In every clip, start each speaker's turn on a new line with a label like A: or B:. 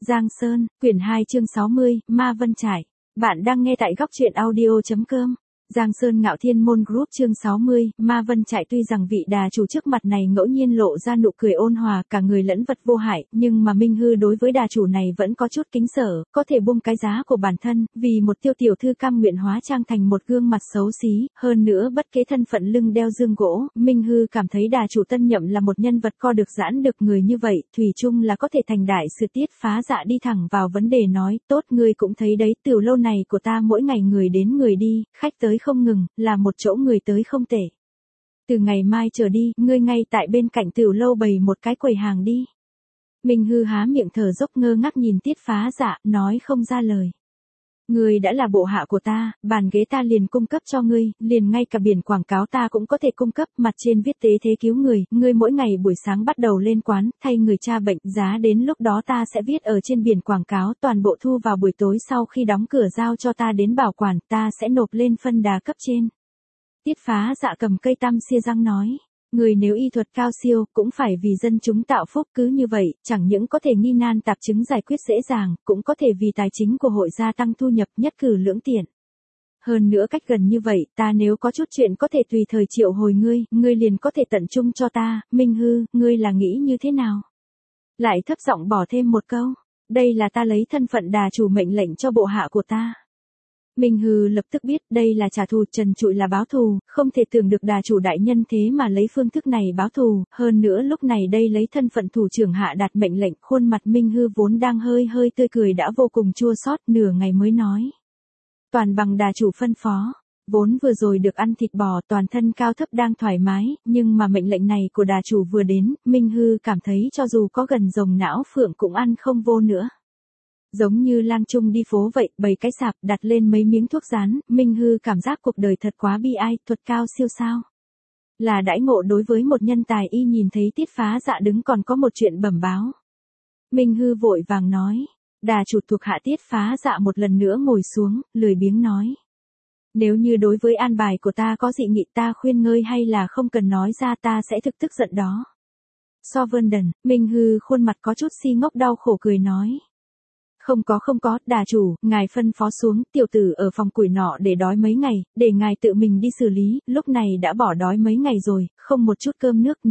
A: Giang Sơn, quyển 2 chương 60, Ma Vân Trải. Bạn đang nghe tại góc truyện audio.com. Giang Sơn Ngạo Thiên Môn Group chương 60, Ma Vân Trải. Tuy rằng vị đà chủ trước mặt này ngẫu nhiên lộ ra nụ cười ôn hòa, cả người lẫn vật vô hại, nhưng mà Minh Hư đối với đà chủ này vẫn có chút kính sợ, có thể buông cái giá của bản thân, vì một tiểu thư cam nguyện hóa trang thành một gương mặt xấu xí, hơn nữa bất kế thân phận lưng đeo dương gỗ, Minh Hư cảm thấy đà chủ tân nhậm là một nhân vật co được giãn được người như vậy, thủy chung là có thể thành đại sự. Tiết Phá Dạ đi thẳng vào vấn đề nói, tốt, ngươi cũng thấy đấy, tiểu lâu này của ta mỗi ngày người đến người đi, khách tới không ngừng, là một chỗ người tới không tệ. Từ ngày mai trở đi, ngươi ngay tại bên cạnh tiểu lâu bày một cái quầy hàng đi. Minh Hư há miệng thở dốc ngơ ngác nhìn Tiết Phá Dạ, nói không ra lời. Ngươi đã là bộ hạ của ta, bàn ghế ta liền cung cấp cho ngươi, liền ngay cả biển quảng cáo ta cũng có thể cung cấp, mặt trên viết tế thế cứu người, ngươi mỗi ngày buổi sáng bắt đầu lên quán, thay người tra bệnh, giá đến lúc đó ta sẽ viết ở trên biển quảng cáo, toàn bộ thu vào buổi tối sau khi đóng cửa giao cho ta đến bảo quản, ta sẽ nộp lên phân đà cấp trên. Tiết Phá Dạ cầm cây tăm xia răng nói. Người nếu y thuật cao siêu, cũng phải vì dân chúng tạo phúc, cứ như vậy, chẳng những có thể nghi nan tạp chứng giải quyết dễ dàng, cũng có thể vì tài chính của hội gia tăng thu nhập, nhất cử lưỡng tiện. Hơn nữa cách gần như vậy, ta nếu có chút chuyện có thể tùy thời triệu hồi ngươi liền có thể tận trung cho ta. Minh Hư, ngươi là nghĩ như thế nào? Lại thấp giọng bỏ thêm một câu, đây là ta lấy thân phận đà chủ mệnh lệnh cho bộ hạ của ta. Minh Hư lập tức biết đây là trả thù, trần trụi là báo thù, không thể tưởng được đà chủ đại nhân thế mà lấy phương thức này báo thù, hơn nữa lúc này đây lấy thân phận thủ trưởng hạ đạt mệnh lệnh, khuôn mặt Minh Hư vốn đang hơi tươi cười đã vô cùng chua xót, nửa ngày mới nói. Toàn bằng đà chủ phân phó, vốn vừa rồi được ăn thịt bò, toàn thân cao thấp đang thoải mái, nhưng mà mệnh lệnh này của đà chủ vừa đến, Minh Hư cảm thấy cho dù có gần rồng não phượng cũng ăn không vô nữa. Giống như lang trung đi phố vậy, bày cái sạp, đặt lên mấy miếng thuốc rán, Minh Hư cảm giác cuộc đời thật quá bi ai, thuật cao siêu sao. Là đãi ngộ đối với một nhân tài. Y nhìn thấy Tiết Phá Dạ đứng còn có một chuyện bẩm báo. Minh Hư vội vàng nói, đà chủ thuộc hạ Tiết Phá Dạ một lần nữa ngồi xuống, lười biếng nói. Nếu như đối với an bài của ta có dị nghị ta khuyên ngươi hay là không cần nói ra, ta sẽ thực tức giận đó. So vơn đần, Minh Hư khuôn mặt có chút si ngốc đau khổ cười nói. Không có, đà chủ, ngài phân phó xuống, tiểu tử ở phòng củi nọ để đói mấy ngày, để ngài tự mình đi xử lý, lúc này đã bỏ đói mấy ngày rồi, không một chút cơm nước,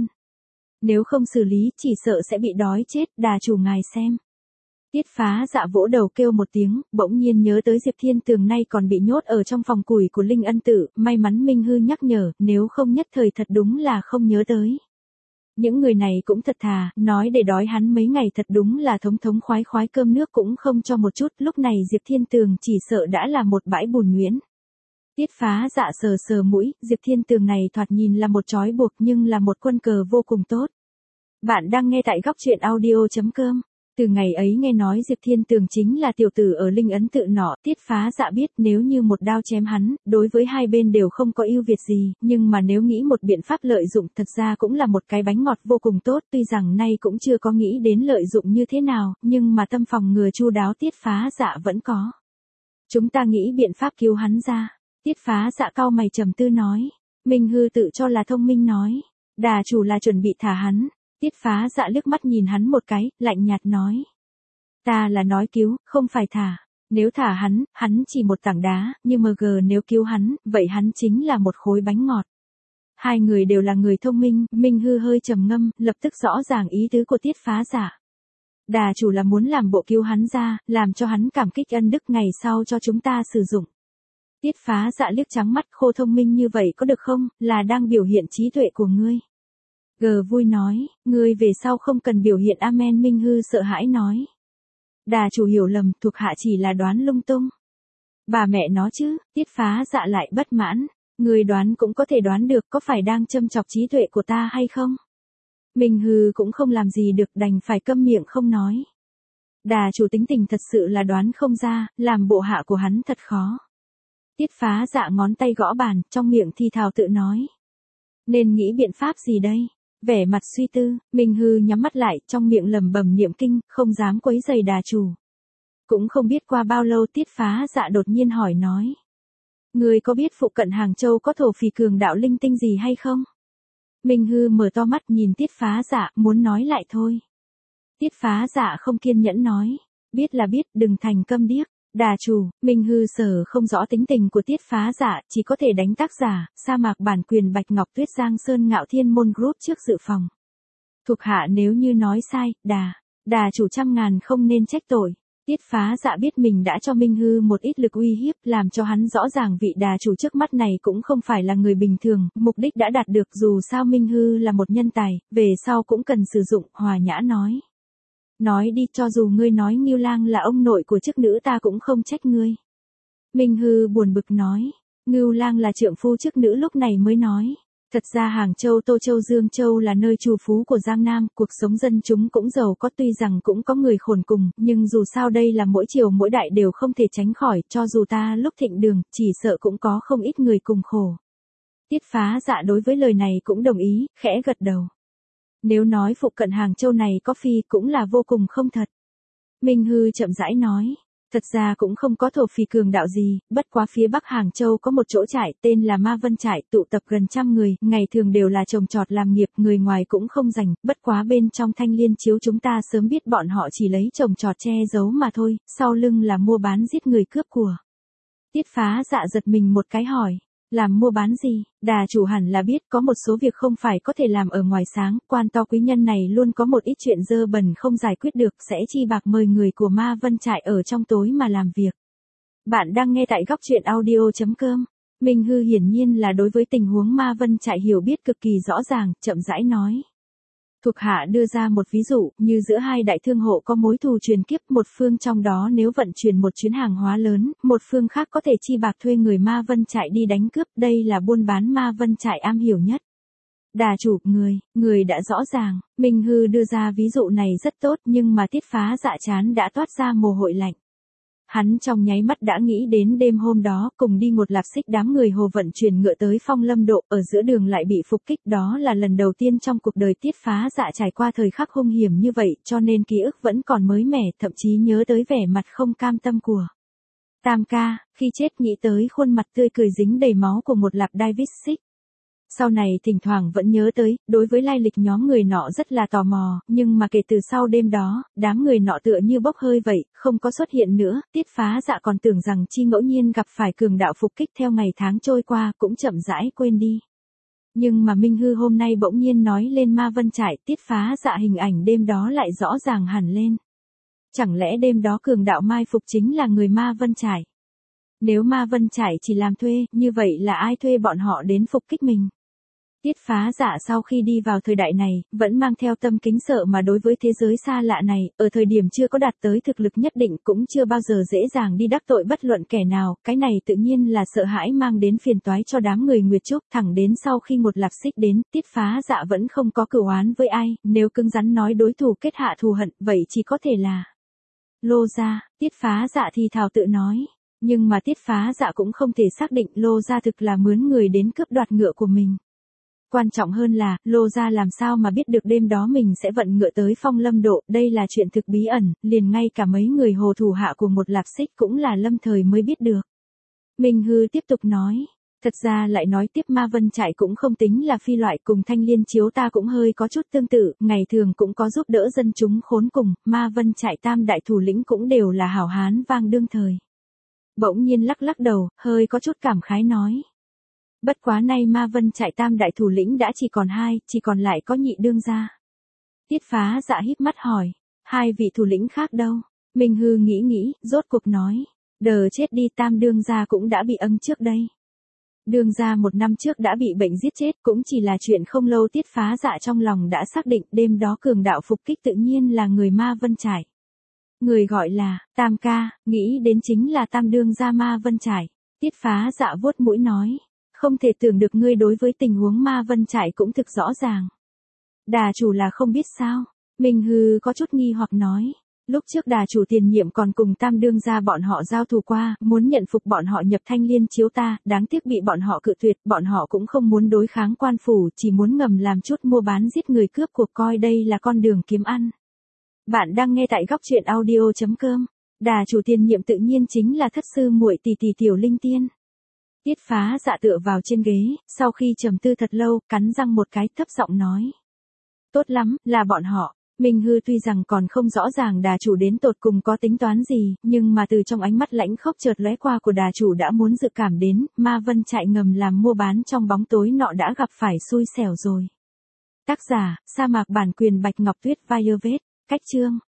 A: nếu không xử lý, chỉ sợ sẽ bị đói chết, đà chủ ngài xem. Tiết Phá Dạ vỗ đầu kêu một tiếng, bỗng nhiên nhớ tới Diệp Thiên Tường nay còn bị nhốt ở trong phòng củi của Linh Ân Tự, may mắn Minh Hư nhắc nhở, nếu không nhất thời thật đúng là không nhớ tới. Những người này cũng thật thà, nói để đói hắn mấy ngày thật đúng là thống khoái cơm nước cũng không cho một chút, lúc này Diệp Thiên Tường chỉ sợ đã là một bãi bùn nhuyễn. Tiết Phá Dạ sờ mũi, Diệp Thiên Tường này thoạt nhìn là một trói buộc nhưng là một quân cờ vô cùng tốt. Bạn đang nghe tại góc truyện audio.com. Từ ngày ấy nghe nói Diệp Thiên Tường chính là tiểu tử ở Linh Ấn Tự nọ, Tiết Phá Dạ biết nếu như một đao chém hắn, đối với hai bên đều không có ưu việt gì, nhưng mà nếu nghĩ một biện pháp lợi dụng thật ra cũng là một cái bánh ngọt vô cùng tốt, tuy rằng nay cũng chưa có nghĩ đến lợi dụng như thế nào, nhưng mà tâm phòng ngừa chu đáo Tiết Phá Dạ vẫn có. Chúng ta nghĩ biện pháp cứu hắn ra. Tiết Phá Dạ cau mày trầm tư nói. Minh Hư tự cho là thông minh nói. Đà chủ là chuẩn bị thả hắn. Tiết Phá Dạ liếc mắt nhìn hắn một cái, lạnh nhạt nói. Ta là nói cứu, không phải thả. Nếu thả hắn chỉ một tảng đá, nhưng nếu cứu hắn, vậy hắn chính là một khối bánh ngọt. Hai người đều là người thông minh, Minh Hư hơi trầm ngâm, lập tức rõ ràng ý tứ của Tiết Phá Dạ. Đà chủ là muốn làm bộ cứu hắn ra, làm cho hắn cảm kích ân đức ngày sau cho chúng ta sử dụng. Tiết Phá Dạ liếc trắng mắt, khô thông minh như vậy có được không, là đang biểu hiện trí tuệ của ngươi. Vui nói, ngươi về sau không cần biểu hiện amen. Minh Hư sợ hãi nói. Đà chủ hiểu lầm, thuộc hạ chỉ là đoán lung tung. Bà mẹ nó chứ, Tiết Phá Dạ lại bất mãn. Ngươi đoán cũng có thể đoán được, có phải đang châm chọc trí tuệ của ta hay không? Minh Hư cũng không làm gì được, đành phải câm miệng không nói. Đà chủ tính tình thật sự là đoán không ra, làm bộ hạ của hắn thật khó. Tiết Phá Dạ ngón tay gõ bàn, trong miệng thì thào tự nói. Nên nghĩ biện pháp gì đây? Vẻ mặt suy tư, Minh Hư nhắm mắt lại, trong miệng lẩm bẩm niệm kinh, không dám quấy rầy đà chủ. Cũng không biết qua bao lâu Tiết Phá Dạ đột nhiên hỏi nói. Người có biết phụ cận Hàng Châu có thổ phỉ cường đạo linh tinh gì hay không? Minh Hư mở to mắt nhìn Tiết Phá Dạ, muốn nói lại thôi. Tiết Phá Dạ không kiên nhẫn nói. Biết là biết, đừng thành câm điếc. Đà chủ, Minh Hư sở không rõ tính tình của Tiết Phá Dạ, chỉ có thể đánh tác giả, sa mạc bản quyền Bạch Ngọc Tuyết Giang Sơn Ngạo Thiên Môn Group trước dự phòng. Thuộc hạ nếu như nói sai, đà chủ trăm ngàn không nên trách tội. Tiết Phá Dạ biết mình đã cho Minh Hư một ít lực uy hiếp, làm cho hắn rõ ràng vị đà chủ trước mắt này cũng không phải là người bình thường, mục đích đã đạt được, dù sao Minh Hư là một nhân tài, về sau cũng cần sử dụng, hòa nhã nói. Nói đi, cho dù ngươi nói Ngưu Lang là ông nội của chức nữ ta cũng không trách ngươi. Minh Hư buồn bực nói. Ngưu Lang là trượng phu chức nữ lúc này mới nói. Thật ra Hàng Châu, Tô Châu, Dương Châu là nơi trù phú của Giang Nam, cuộc sống dân chúng cũng giàu có, tuy rằng cũng có người khốn cùng, nhưng dù sao đây là mỗi triều mỗi đại đều không thể tránh khỏi, cho dù ta lúc thịnh đường, chỉ sợ cũng có không ít người cùng khổ. Tiết Phá Dạ đối với lời này cũng đồng ý, khẽ gật đầu. Nếu nói phụ cận Hàng Châu này có phi cũng là vô cùng không thật. Minh Hư chậm rãi nói. Thật ra cũng không có thổ phỉ cường đạo gì, bất quá phía bắc Hàng Châu có một chỗ trại tên là Ma Vân Trại, tụ tập gần 100 người, ngày thường đều là trồng trọt làm nghiệp, người ngoài cũng không rảnh, bất quá bên trong Thanh Liên Chiếu chúng ta sớm biết bọn họ chỉ lấy trồng trọt che giấu mà thôi, sau lưng là mua bán giết người cướp của. Tiết Phá Dạ giật mình một cái hỏi. Làm mua bán gì? Đà chủ hẳn là biết có một số việc không phải có thể làm ở ngoài sáng, quan to quý nhân này luôn có một ít chuyện dơ bẩn không giải quyết được, sẽ chi bạc mời người của Ma Vân Trại ở trong tối mà làm việc. Bạn đang nghe tại góc truyện audio.com. Minh Hư hiển nhiên là đối với tình huống Ma Vân Trại hiểu biết cực kỳ rõ ràng, chậm rãi nói. Thuộc hạ đưa ra một ví dụ, như giữa hai đại thương hộ có mối thù truyền kiếp, một phương trong đó nếu vận chuyển một chuyến hàng hóa lớn, một phương khác có thể chi bạc thuê người Ma Vân Trại đi đánh cướp, đây là buôn bán Ma Vân Trại am hiểu nhất. Đà chủ, người đã rõ ràng, Minh Hư đưa ra ví dụ này rất tốt, nhưng mà Tiết Phá Dạ chán đã toát ra mồ hôi lạnh. Hắn trong nháy mắt đã nghĩ đến đêm hôm đó, cùng đi một lạp xích đám người hồ vận chuyển ngựa tới Phong Lâm Độ, ở giữa đường lại bị phục kích, đó là lần đầu tiên trong cuộc đời Tiết Phá Dạ trải qua thời khắc hung hiểm như vậy, cho nên ký ức vẫn còn mới mẻ, thậm chí nhớ tới vẻ mặt không cam tâm của Tam ca, khi chết nghĩ tới khuôn mặt tươi cười dính đầy máu của một lạp David Xích. Sau này thỉnh thoảng vẫn nhớ tới, đối với lai lịch nhóm người nọ rất là tò mò, nhưng mà kể từ sau đêm đó, đám người nọ tựa như bốc hơi vậy, không có xuất hiện nữa, Tiết Phá Dạ còn tưởng rằng chi ngẫu nhiên gặp phải cường đạo phục kích theo ngày tháng trôi qua, cũng chậm rãi quên đi. Nhưng mà Minh Hư hôm nay bỗng nhiên nói lên Ma Vân Trại, Tiết Phá Dạ hình ảnh đêm đó lại rõ ràng hẳn lên. Chẳng lẽ đêm đó cường đạo mai phục chính là người Ma Vân Trại? Nếu Ma Vân Trại chỉ làm thuê, như vậy là ai thuê bọn họ đến phục kích mình? Tiết Phá Dạ sau khi đi vào thời đại này, vẫn mang theo tâm kính sợ mà đối với thế giới xa lạ này, ở thời điểm chưa có đạt tới thực lực nhất định cũng chưa bao giờ dễ dàng đi đắc tội bất luận kẻ nào, cái này tự nhiên là sợ hãi mang đến phiền toái cho đám người Nguyệt Trúc, thẳng đến sau khi một lạp xích đến, Tiết Phá Dạ vẫn không có cửu oán với ai, nếu cứng rắn nói đối thủ kết hạ thù hận, vậy chỉ có thể là Lô gia. Tiết Phá Dạ thì thào tự nói. Nhưng mà Tiết Phá Dạ cũng không thể xác định Lô gia thực là mướn người đến cướp đoạt ngựa của mình. Quan trọng hơn là, Lô gia làm sao mà biết được đêm đó mình sẽ vận ngựa tới Phong Lâm Độ, đây là chuyện thực bí ẩn, liền ngay cả mấy người hồ thủ hạ của một lạp xích cũng là lâm thời mới biết được. Minh Hư tiếp tục nói, thật ra lại nói tiếp Ma Vân Trại cũng không tính là phi loại, cùng Thanh Liên Chiếu ta cũng hơi có chút tương tự, ngày thường cũng có giúp đỡ dân chúng khốn cùng, Ma Vân Trại tam đại thủ lĩnh cũng đều là hảo hán vang đương thời. Bỗng nhiên lắc lắc đầu, hơi có chút cảm khái nói. Bất quá nay Ma Vân Trại tam đại thủ lĩnh đã chỉ còn 2, chỉ còn lại có nhị đương gia. Tiết Phá Dạ híp mắt hỏi, 2 vị thủ lĩnh khác đâu? Minh Hư nghĩ, rốt cuộc nói, đờ chết đi, tam đương gia cũng đã bị âng trước đây. Đương gia 1 năm trước đã bị bệnh giết chết, cũng chỉ là chuyện không lâu. Tiết Phá Dạ trong lòng đã xác định đêm đó cường đạo phục kích tự nhiên là người Ma Vân Trại. Người gọi là Tam ca, nghĩ đến chính là tam đương gia Ma Vân Trại. Tiết Phá Dạ vuốt mũi nói, không thể tưởng được ngươi đối với tình huống Ma Vân Trại cũng thực rõ ràng. Đà chủ là không biết sao? Minh Hư có chút nghi hoặc nói. Lúc trước đà chủ tiền nhiệm còn cùng tam đương gia bọn họ giao thù qua, muốn nhận phục bọn họ nhập Thanh Liên Chiếu ta, đáng tiếc bị bọn họ cự tuyệt, bọn họ cũng không muốn đối kháng quan phủ, chỉ muốn ngầm làm chút mua bán giết người cướp cuộc, coi đây là con đường kiếm ăn. Bạn đang nghe tại góc truyện audio.com. Đà chủ tiền nhiệm tự nhiên chính là thất sư muội tỷ tỷ Tiểu Linh Tiên. Tiết Phá Dạ tựa vào trên ghế, sau khi trầm tư thật lâu, cắn răng một cái thấp giọng nói. Tốt lắm, là bọn họ. Minh Hư tuy rằng còn không rõ ràng đà chủ đến tột cùng có tính toán gì, nhưng mà từ trong ánh mắt lãnh khốc chợt lóe qua của đà chủ đã muốn dự cảm đến, Ma Vân Trại ngầm làm mua bán trong bóng tối nọ đã gặp phải xui xẻo rồi. Tác giả, sa mạc bản quyền Bạch Ngọc Tuyết Violet, cách chương.